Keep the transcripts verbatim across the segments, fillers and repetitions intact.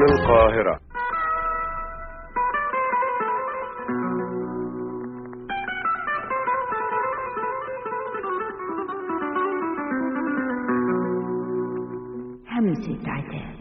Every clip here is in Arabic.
القاهرة. همسة عتاب.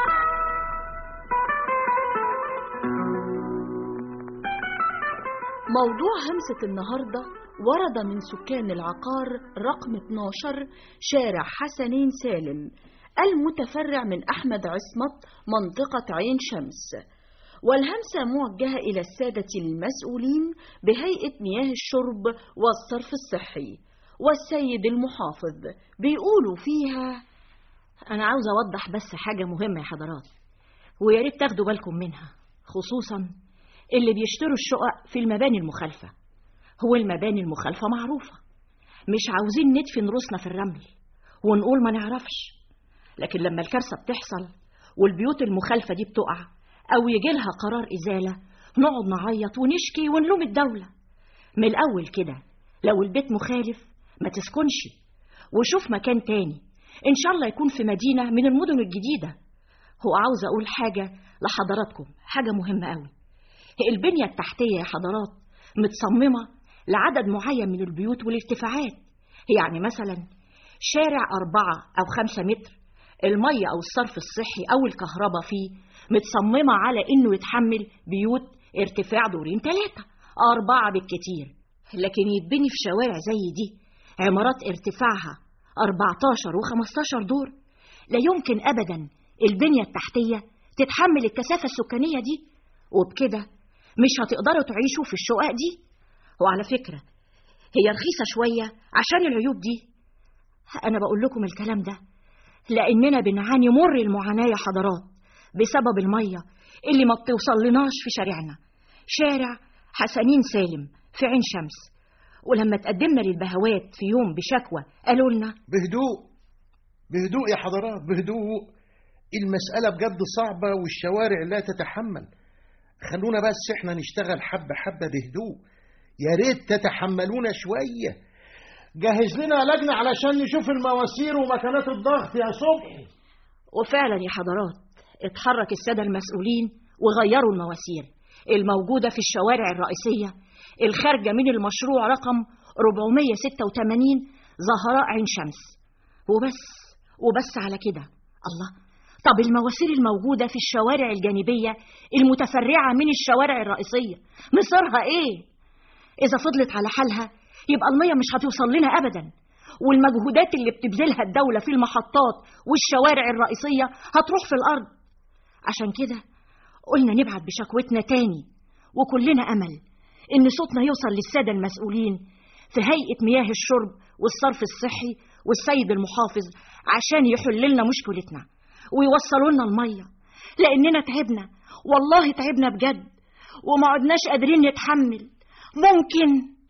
موضوع همسة النهاردة ورد من سكان العقار رقم اتناشر شارع حسنين سالم المتفرع من أحمد عصمت منطقة عين شمس، والهمسة موجهة إلى السادة المسؤولين بهيئة مياه الشرب والصرف الصحي والسيد المحافظ. بيقولوا فيها: أنا عاوز أوضح بس حاجة مهمة يا حضرات، ويا ريت تاخدوا بالكم منها، خصوصا اللي بيشتروا الشقق في المباني المخالفة. هو المباني المخالفة معروفة، مش عاوزين ندفن راسنا في الرمل ونقول ما نعرفش، لكن لما الكارثة بتحصل والبيوت المخالفة دي بتقع أو يجيلها قرار إزالة نقعد نعيط ونشكي ونلوم الدولة. من الأول كده لو البيت مخالف ما تسكنش وشوف مكان تاني، إن شاء الله يكون في مدينة من المدن الجديدة. هو عاوز أقول حاجة لحضراتكم، حاجة مهمة قوي. البنية التحتية يا حضرات متصممة لعدد معين من البيوت والارتفاعات، يعني مثلا شارع أربعة أو خمسة متر المية أو الصرف الصحي أو الكهرباء فيه متصممة على إنه يتحمل بيوت ارتفاع دورين ثلاثة أربعة بالكتير، لكن يتبني في شوارع زي دي عمارات ارتفاعها أربعتاشر وخمستاشر دور، لا يمكن أبدا البنية التحتية تتحمل الكثافة السكانية دي، وبكده مش هتقدروا تعيشوا في الشقق دي. وعلى فكرة هي رخيصة شوية عشان العيوب دي. أنا بقول لكم الكلام ده لأننا بنعاني مر المعاناة يا حضرات بسبب المية اللي ما بتوصل لناش في شارعنا، شارع حسنين سالم في عين شمس. ولما تقدمنا للبهوات في يوم بشكوى قالوا لنا بهدوء بهدوء يا حضرات، بهدوء، المسألة بجد صعبة والشوارع لا تتحمل. خلونا بس احنا نشتغل حبة حبة بهدوء، يا ريت تتحملونا شوية. جهز لنا لجنة علشان نشوف المواسير ومكانات الضغط يا صبحي. وفعلا يا حضرات اتحرك السادة المسؤولين وغيروا المواسير الموجودة في الشوارع الرئيسية الخارجة من المشروع رقم أربعمية وستة وثمانين زهراء عين شمس. وبس وبس على كده. الله، طب المواسير الموجودة في الشوارع الجانبية المتفرعة من الشوارع الرئيسية مصيرها ايه؟ إذا فضلت على حالها يبقى المية مش هتوصل لنا أبدا، والمجهودات اللي بتبذلها الدولة في المحطات والشوارع الرئيسية هتروح في الأرض. عشان كده قلنا نبعت بشكوتنا تاني، وكلنا أمل إن صوتنا يوصل للسادة المسؤولين في هيئة مياه الشرب والصرف الصحي والسيد المحافظ عشان يحل لنا مشكلتنا ويوصلوا لنا المية، لأننا تعبنا، والله تعبنا بجد وما عدناش قادرين نتحمل. ممكن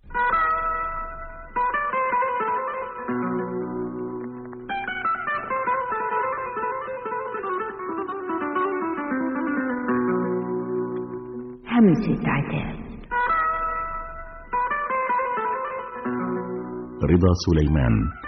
همسة عتاب. رضا سليمان.